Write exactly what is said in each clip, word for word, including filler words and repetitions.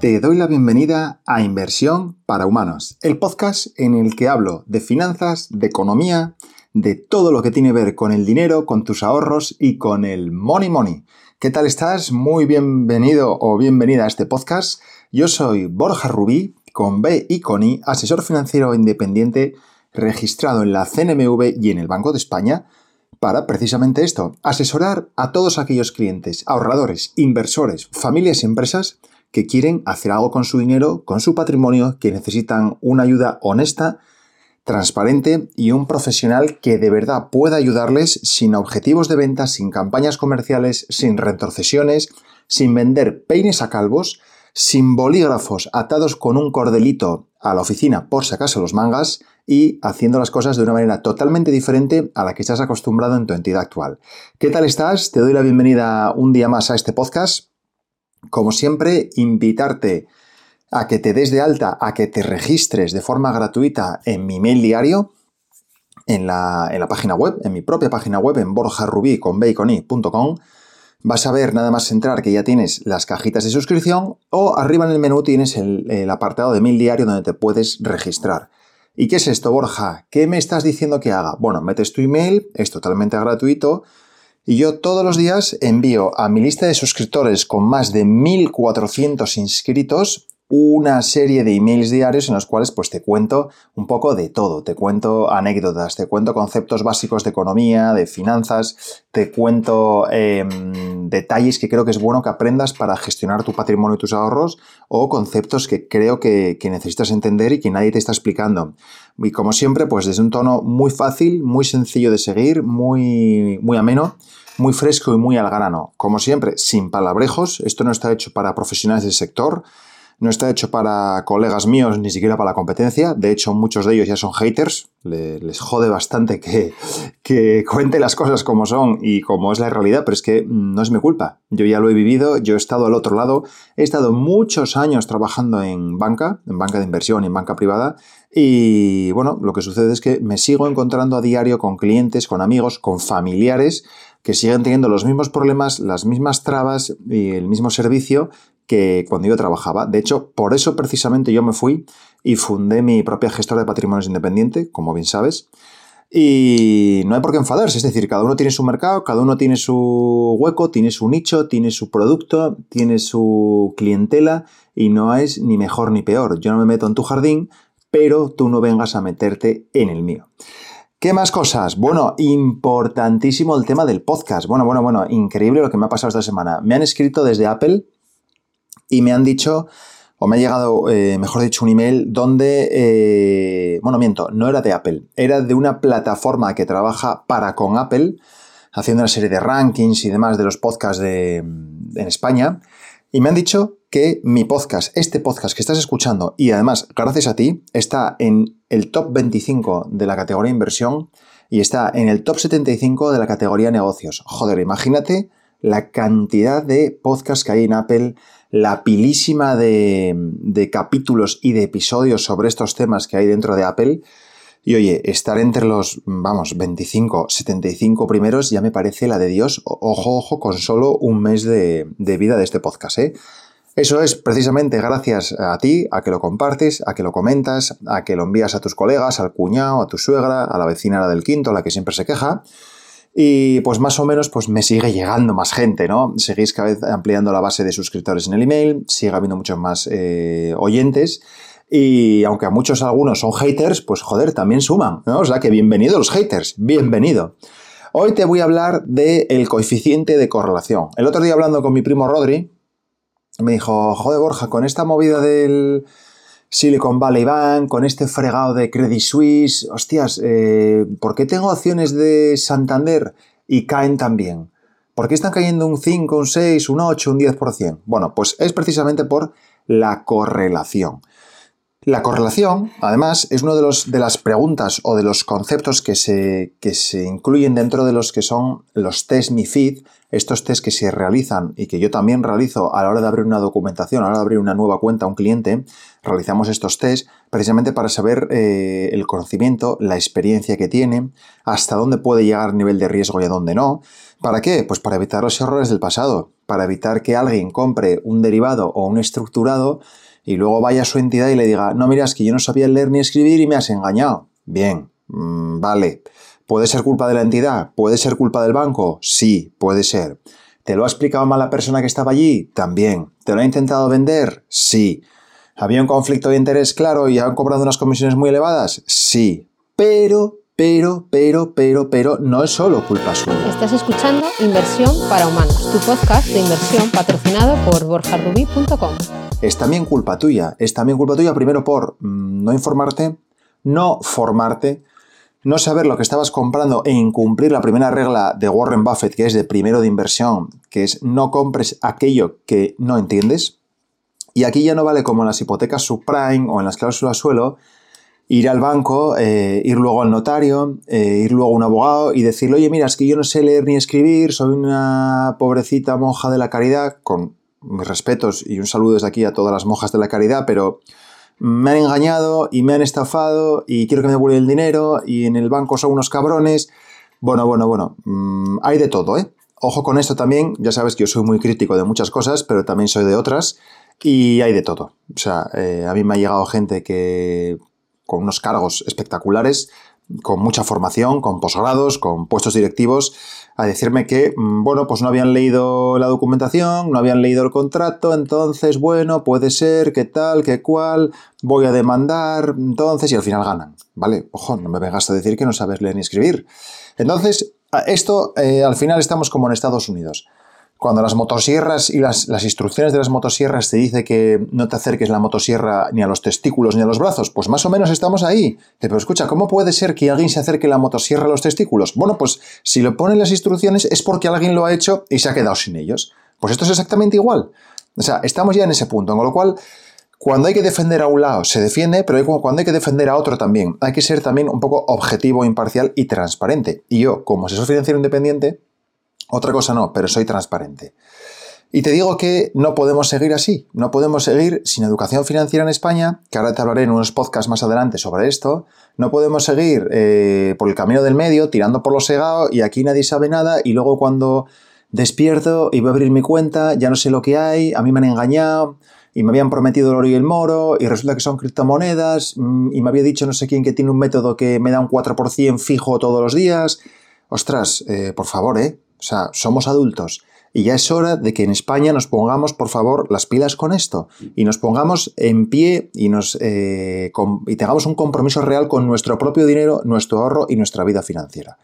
Te doy la bienvenida a Inversión para Humanos, el podcast en el que hablo de finanzas, de economía, de todo lo que tiene que ver con el dinero, con tus ahorros y con el money money. ¿Qué tal estás? Muy bienvenido o bienvenida a este podcast. Yo soy Borja Rubí, con B y con I, asesor financiero independiente registrado en la C N M V y en el Banco de España, para precisamente esto, asesorar a todos aquellos clientes, ahorradores, inversores, familias y empresas que quieren hacer algo con su dinero, con su patrimonio, que necesitan una ayuda honesta, transparente y un profesional que de verdad pueda ayudarles sin objetivos de venta, sin campañas comerciales, sin retrocesiones, sin vender peines a calvos, sin bolígrafos atados con un cordelito a la oficina por si acaso los mangas y haciendo las cosas de una manera totalmente diferente a la que estás acostumbrado en tu entidad actual. ¿Qué tal estás? Te doy la bienvenida un día más a este podcast. Como siempre, invitarte a que te des de alta, a que te registres de forma gratuita en mi email diario, en la, en la página web, en mi propia página web, en borjarubí con b y con i punto com. Vas a ver nada más entrar que ya tienes las cajitas de suscripción o arriba en el menú tienes el, el apartado de email diario donde te puedes registrar. ¿Y qué es esto, Borja? ¿Qué me estás diciendo que haga? Bueno, metes tu email, es totalmente gratuito. Y yo todos los días envío a mi lista de suscriptores con más de mil cuatrocientos inscritos una serie de emails diarios en los cuales pues te cuento un poco de todo. Te cuento anécdotas, te cuento conceptos básicos de economía, de finanzas, te cuento eh, detalles que creo que es bueno que aprendas para gestionar tu patrimonio y tus ahorros o conceptos que creo que, que necesitas entender y que nadie te está explicando. Y como siempre, pues desde un tono muy fácil, muy sencillo de seguir, muy, muy ameno, muy fresco y muy al grano. Como siempre, sin palabrejos. Esto no está hecho para profesionales del sector, no está hecho para colegas míos, ni siquiera para la competencia. De hecho, muchos de ellos ya son haters. Les jode bastante que, que cuente las cosas como son y como es la realidad, pero es que no es mi culpa. Yo ya lo he vivido, yo he estado al otro lado. He estado muchos años trabajando en banca, en banca de inversión y en banca privada. Y bueno, lo que sucede es que me sigo encontrando a diario con clientes, con amigos, con familiares que siguen teniendo los mismos problemas, las mismas trabas y el mismo servicio que cuando yo trabajaba. De hecho, por eso precisamente yo me fui y fundé mi propia gestora de patrimonios independiente, como bien sabes. Y no hay por qué enfadarse, es decir, cada uno tiene su mercado, cada uno tiene su hueco, tiene su nicho, tiene su producto, tiene su clientela y no es ni mejor ni peor. Yo no me meto en tu jardín, pero tú no vengas a meterte en el mío. ¿Qué más cosas? Bueno, importantísimo el tema del podcast. Bueno, bueno, bueno, increíble lo que me ha pasado esta semana. Me han escrito desde Apple y me han dicho, o me ha llegado, eh, mejor dicho, un email donde, eh, bueno, miento, no era de Apple, era de una plataforma que trabaja para con Apple, haciendo una serie de rankings y demás de los podcasts de, en España, y me han dicho que mi podcast, este podcast que estás escuchando, y además, gracias a ti, está en el top veinticinco de la categoría inversión y está en el top setenta y cinco de la categoría negocios. Joder, imagínate la cantidad de podcasts que hay en Apple, la pilísima de, de capítulos y de episodios sobre estos temas que hay dentro de Apple. Y oye, estar entre los, vamos, veinticinco, setenta y cinco primeros ya me parece la de Dios. Ojo, ojo, con solo un mes de, de vida de este podcast, ¿eh? Eso es precisamente gracias a ti, a que lo compartes, a que lo comentas, a que lo envías a tus colegas, al cuñado, a tu suegra, a la vecina la del quinto, la que siempre se queja. Y pues más o menos pues me sigue llegando más gente, ¿no? Seguís cada vez ampliando la base de suscriptores en el email, sigue habiendo muchos más eh, oyentes. Y aunque a muchos algunos son haters, pues joder, también suman, ¿no? O sea que bienvenidos los haters, bienvenido. Hoy te voy a hablar del coeficiente de correlación. El otro día hablando con mi primo Rodri, me dijo, joder Borja, con esta movida del Silicon Valley Bank, con este fregado de Credit Suisse, hostias, eh, ¿por qué tengo acciones de Santander y caen tan bien? ¿Por qué están cayendo un cinco, un seis, un ocho, un diez por ciento? Bueno, pues es precisamente por la correlación. La correlación, además, es una de, los, de las preguntas o de los conceptos que se, que se incluyen dentro de los que son los test MiFID, estos test que se realizan y que yo también realizo a la hora de abrir una documentación, a la hora de abrir una nueva cuenta a un cliente, realizamos estos test precisamente para saber eh, el conocimiento, la experiencia que tiene, hasta dónde puede llegar el nivel de riesgo y a dónde no. ¿Para qué? Pues para evitar los errores del pasado, para evitar que alguien compre un derivado o un estructurado y luego vaya a su entidad y le diga, no, mira, es que yo no sabía leer ni escribir y me has engañado. Bien, mmm, vale. ¿Puede ser culpa de la entidad? ¿Puede ser culpa del banco? Sí, puede ser. ¿Te lo ha explicado mal la persona que estaba allí? También. ¿Te lo ha intentado vender? Sí. ¿Había un conflicto de interés claro y han cobrado unas comisiones muy elevadas? Sí. Pero, pero, pero, pero, pero, no es solo culpa suya. Estás escuchando Inversión para Humanos, tu podcast de inversión patrocinado por borja rubí punto com. Es también culpa tuya. Es también culpa tuya primero por mmm, no informarte, no formarte, no saber lo que estabas comprando e incumplir la primera regla de Warren Buffett, que es de primero de inversión, que es no compres aquello que no entiendes. Y aquí ya no vale como en las hipotecas subprime o en las cláusulas suelo, ir al banco, eh, ir luego al notario, eh, ir luego a un abogado y decirle, oye, mira, es que yo no sé leer ni escribir, soy una pobrecita monja de la caridad, con mis respetos y un saludo desde aquí a todas las monjas de la caridad, pero me han engañado y me han estafado y quiero que me devuelvan el dinero y en el banco son unos cabrones. Bueno, bueno, bueno, mmm, hay de todo, ¿eh? Ojo con esto también, ya sabes que yo soy muy crítico de muchas cosas, pero también soy de otras y hay de todo. O sea, eh, a mí me ha llegado gente que con unos cargos espectaculares, con mucha formación, con posgrados, con puestos directivos, a decirme que, bueno, pues no habían leído la documentación, no habían leído el contrato, entonces, bueno, puede ser, que tal, que cual, voy a demandar, entonces, y al final ganan, ¿vale? Ojo, no me vengas a decir que no sabes leer ni escribir. Entonces, esto, eh, al final estamos como en Estados Unidos. Cuando las motosierras y las, las instrucciones de las motosierras te dice que no te acerques la motosierra ni a los testículos ni a los brazos, pues más o menos estamos ahí. Pero escucha, ¿cómo puede ser que alguien se acerque la motosierra a los testículos? Bueno, pues si lo ponen las instrucciones es porque alguien lo ha hecho y se ha quedado sin ellos. Pues esto es exactamente igual. O sea, estamos ya en ese punto, con lo cual, cuando hay que defender a un lado se defiende, pero cuando hay que defender a otro también. Hay que ser también un poco objetivo, imparcial y transparente. Y yo, como asesor financiero independiente, otra cosa no, pero soy transparente. Y te digo que no podemos seguir así. No podemos seguir sin educación financiera en España, que ahora te hablaré en unos podcasts más adelante sobre esto. No podemos seguir eh, por el camino del medio, tirando por lo segado, y aquí nadie sabe nada, y luego cuando despierto y voy a abrir mi cuenta, ya no sé lo que hay, a mí me han engañado, y me habían prometido el oro y el moro, y resulta que son criptomonedas, y me había dicho no sé quién que tiene un método que me da un cuatro por ciento fijo todos los días. Ostras, eh, por favor, ¿eh? O sea, somos adultos y ya es hora de que en España nos pongamos, por favor, las pilas con esto y nos pongamos en pie y, nos, eh, con, y tengamos un compromiso real con nuestro propio dinero, nuestro ahorro y nuestra vida financiera.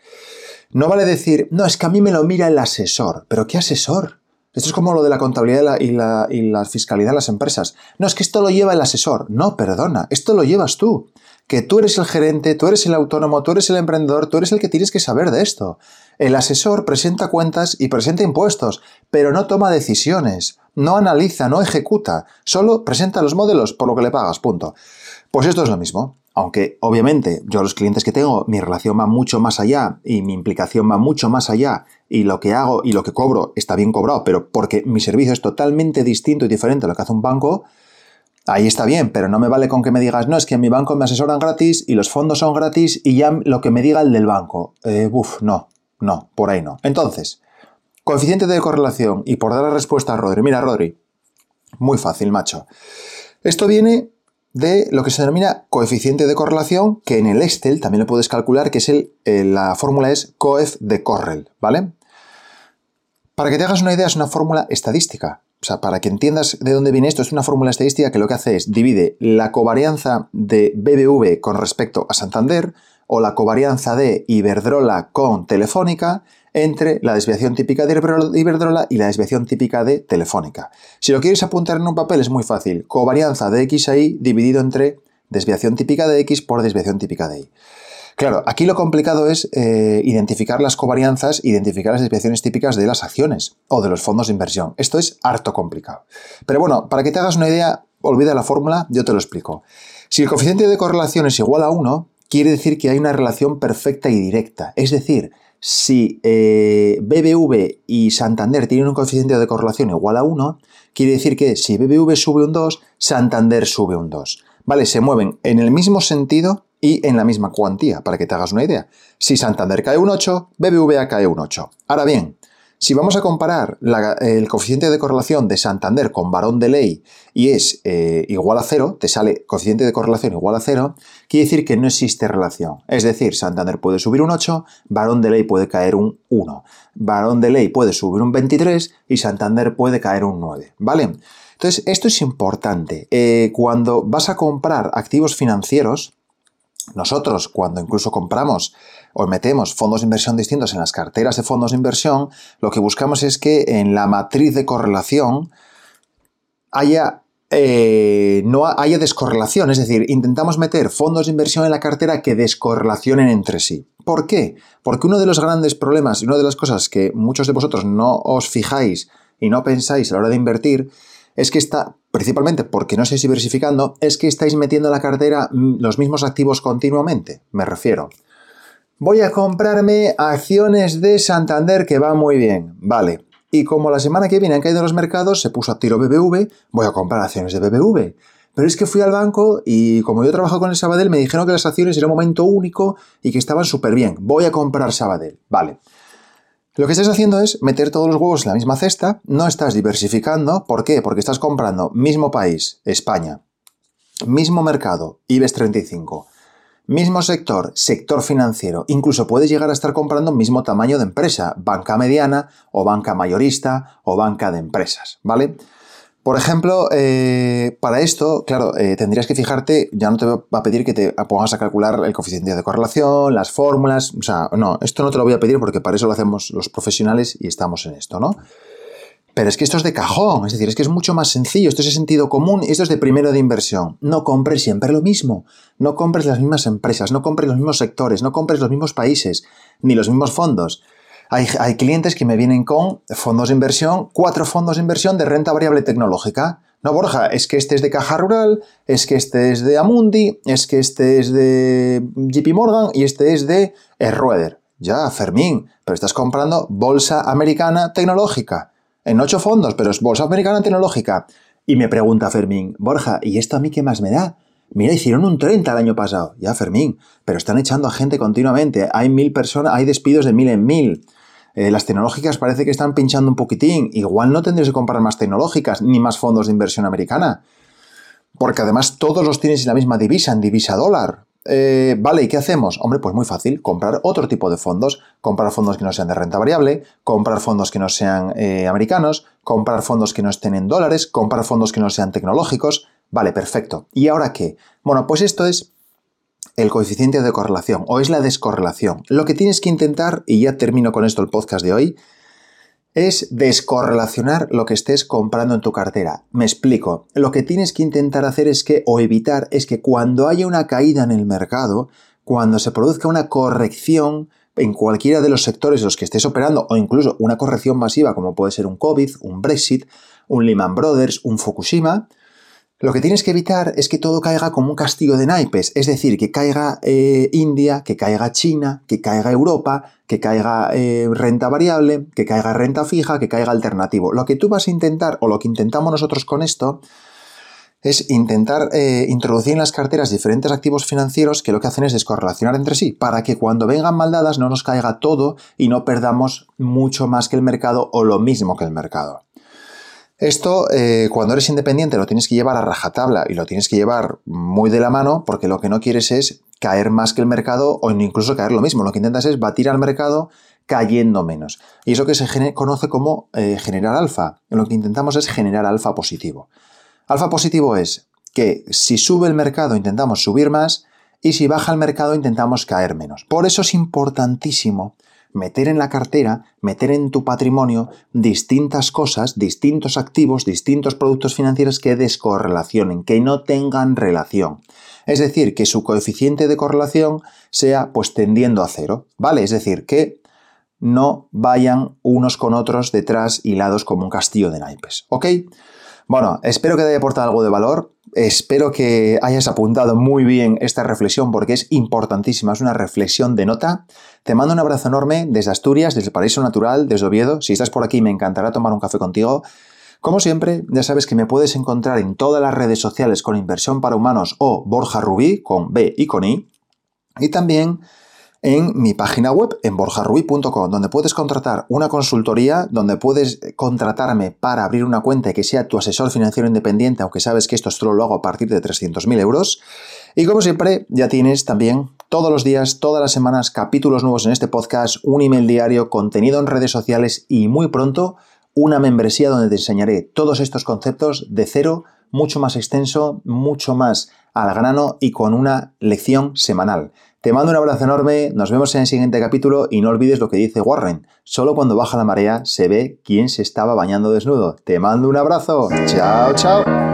No vale decir, no, es que a mí me lo mira el asesor. ¿Pero qué asesor? Esto es como lo de la contabilidad y la, y, la, y la fiscalidad de las empresas. No, es que esto lo lleva el asesor. No, perdona, esto lo llevas tú. Que tú eres el gerente, tú eres el autónomo, tú eres el emprendedor, tú eres el que tienes que saber de esto. El asesor presenta cuentas y presenta impuestos, pero no toma decisiones, no analiza, no ejecuta, solo presenta los modelos por lo que le pagas, punto. Pues esto es lo mismo, aunque obviamente yo a los clientes que tengo, mi relación va mucho más allá y mi implicación va mucho más allá y lo que hago y lo que cobro está bien cobrado, pero porque mi servicio es totalmente distinto y diferente a lo que hace un banco. Ahí está bien, pero no me vale con que me digas, no, es que en mi banco me asesoran gratis y los fondos son gratis y ya lo que me diga el del banco. Eh, uf, no, no, por ahí no. Entonces, coeficiente de correlación y por dar la respuesta a Rodri. Mira, Rodri, muy fácil, macho. Esto viene de lo que se denomina coeficiente de correlación, que en el Excel también lo puedes calcular, que es el, el la fórmula es coef de Correl, ¿vale? Para que te hagas una idea, es una fórmula estadística. O sea, para que entiendas de dónde viene esto, es una fórmula estadística que lo que hace es divide la covarianza de B B V con respecto a Santander o la covarianza de Iberdrola con Telefónica entre la desviación típica de Iberdrola y la desviación típica de Telefónica. Si lo quieres apuntar en un papel es muy fácil. Covarianza de X a Y dividido entre desviación típica de X por desviación típica de Y. Claro, aquí lo complicado es eh, identificar las covarianzas, identificar las desviaciones típicas de las acciones o de los fondos de inversión. Esto es harto complicado. Pero bueno, para que te hagas una idea, olvida la fórmula, yo te lo explico. Si el coeficiente de correlación es igual a uno, quiere decir que hay una relación perfecta y directa. Es decir, si eh, B B V y Santander tienen un coeficiente de correlación igual a uno, quiere decir que si B B V sube un dos, Santander sube un dos. ¿Vale? Se mueven en el mismo sentido y en la misma cuantía, para que te hagas una idea. Si Santander cae un ocho, B B V A cae un ocho. Ahora bien, si vamos a comparar la, el coeficiente de correlación de Santander con varón de ley y es eh, igual a cero, te sale coeficiente de correlación igual a cero, quiere decir que no existe relación. Es decir, Santander puede subir un ocho, varón de ley puede caer un uno. Varón de ley puede subir un veintitrés y Santander puede caer un nueve. ¿Vale? Entonces, esto es importante. Eh, cuando vas a comprar activos financieros, nosotros, cuando incluso compramos o metemos fondos de inversión distintos en las carteras de fondos de inversión, lo que buscamos es que en la matriz de correlación haya, eh, no haya descorrelación. Es decir, intentamos meter fondos de inversión en la cartera que descorrelacionen entre sí. ¿Por qué? Porque uno de los grandes problemas y una de las cosas que muchos de vosotros no os fijáis y no pensáis a la hora de invertir es que está, principalmente porque no estáis diversificando, es que estáis metiendo en la cartera los mismos activos continuamente. Me refiero, voy a comprarme acciones de Santander que van muy bien, vale. Y como la semana que viene han caído los mercados, se puso a tiro B B V, voy a comprar acciones de B B V. Pero es que fui al banco y como yo trabajo con el Sabadell, me dijeron que las acciones eran un momento único y que estaban súper bien. Voy a comprar Sabadell, vale. Lo que estás haciendo es meter todos los huevos en la misma cesta, no estás diversificando. ¿Por qué? Porque estás comprando mismo país, España, mismo mercado, IBEX treinta y cinco, mismo sector, sector financiero, incluso puedes llegar a estar comprando mismo tamaño de empresa, banca mediana o banca mayorista o banca de empresas, ¿vale? Por ejemplo, eh, para esto, claro, eh, tendrías que fijarte, ya no te va a pedir que te pongas a calcular el coeficiente de correlación, las fórmulas, o sea, no, esto no te lo voy a pedir porque para eso lo hacemos los profesionales y estamos en esto, ¿no? Pero es que esto es de cajón, es decir, es que es mucho más sencillo, esto es de sentido común, esto es de primero de inversión. No compres siempre lo mismo, no compres las mismas empresas, no compres los mismos sectores, no compres los mismos países, ni los mismos fondos. Hay, hay clientes que me vienen con fondos de inversión, cuatro fondos de inversión de renta variable tecnológica. No, Borja, es que este es de Caja Rural, es que este es de Amundi, es que este es de J P Morgan y este es de Schroeder. Ya, Fermín, pero estás comprando bolsa americana tecnológica. En ocho fondos, pero es bolsa americana tecnológica. Y me pregunta Fermín, Borja, ¿y esto a mí qué más me da? Mira, hicieron un treinta el año pasado. Ya, Fermín, pero están echando a gente continuamente. Hay mil personas, hay despidos de mil en mil. Eh, las tecnológicas parece que están pinchando un poquitín. Igual no tendrías que comprar más tecnológicas ni más fondos de inversión americana. Porque además todos los tienes en la misma divisa, en divisa dólar. Eh, vale, ¿y qué hacemos? Hombre, pues muy fácil, comprar otro tipo de fondos, comprar fondos que no sean de renta variable, comprar fondos que no sean eh, americanos, comprar fondos que no estén en dólares, comprar fondos que no sean tecnológicos. Vale, perfecto. ¿Y ahora qué? Bueno, pues esto es el coeficiente de correlación o es la descorrelación. Lo que tienes que intentar, y ya termino con esto el podcast de hoy, es descorrelacionar lo que estés comprando en tu cartera. Me explico. Lo que tienes que intentar hacer es que, o evitar, es que cuando haya una caída en el mercado, cuando se produzca una corrección en cualquiera de los sectores en los que estés operando, o incluso una corrección masiva como puede ser un COVID, un Brexit, un Lehman Brothers, un Fukushima, lo que tienes que evitar es que todo caiga como un castillo de naipes, es decir, que caiga eh, India, que caiga China, que caiga Europa, que caiga eh, renta variable, que caiga renta fija, que caiga alternativo. Lo que tú vas a intentar, o lo que intentamos nosotros con esto, es intentar eh, introducir en las carteras diferentes activos financieros que lo que hacen es descorrelacionar entre sí, para que cuando vengan maldadas no nos caiga todo y no perdamos mucho más que el mercado o lo mismo que el mercado. Esto, eh, cuando eres independiente, lo tienes que llevar a rajatabla y lo tienes que llevar muy de la mano porque lo que no quieres es caer más que el mercado o incluso caer lo mismo. Lo que intentas es batir al mercado cayendo menos. Y eso que se conoce como eh, generar alfa. Lo que intentamos es generar alfa positivo. Alfa positivo es que si sube el mercado intentamos subir más y si baja el mercado intentamos caer menos. Por eso es importantísimo meter en la cartera, meter en tu patrimonio distintas cosas, distintos activos, distintos productos financieros que descorrelacionen, que no tengan relación. Es decir, que su coeficiente de correlación sea pues tendiendo a cero, ¿vale? Es decir, que no vayan unos con otros detrás hilados como un castillo de naipes, ¿ok? Bueno, espero que te haya aportado algo de valor. Espero que hayas apuntado muy bien esta reflexión porque es importantísima, es una reflexión de nota. Te mando un abrazo enorme desde Asturias, desde el Paraíso Natural, desde Oviedo. Si estás por aquí me encantará tomar un café contigo. Como siempre, ya sabes que me puedes encontrar en todas las redes sociales con Inversión para Humanos o Borja Rubí, con B y con I. Y también en mi página web, en borja rubí punto com, donde puedes contratar una consultoría, donde puedes contratarme para abrir una cuenta y que sea tu asesor financiero independiente, aunque sabes que esto solo lo hago a partir de trescientos mil euros. Y como siempre, ya tienes también todos los días, todas las semanas, capítulos nuevos en este podcast, un email diario, contenido en redes sociales y muy pronto una membresía donde te enseñaré todos estos conceptos de cero, mucho más extenso, mucho más al grano y con una lección semanal. Te mando un abrazo enorme, nos vemos en el siguiente capítulo y no olvides lo que dice Warren, solo cuando baja la marea se ve quién se estaba bañando desnudo. Te mando un abrazo, chao, chao.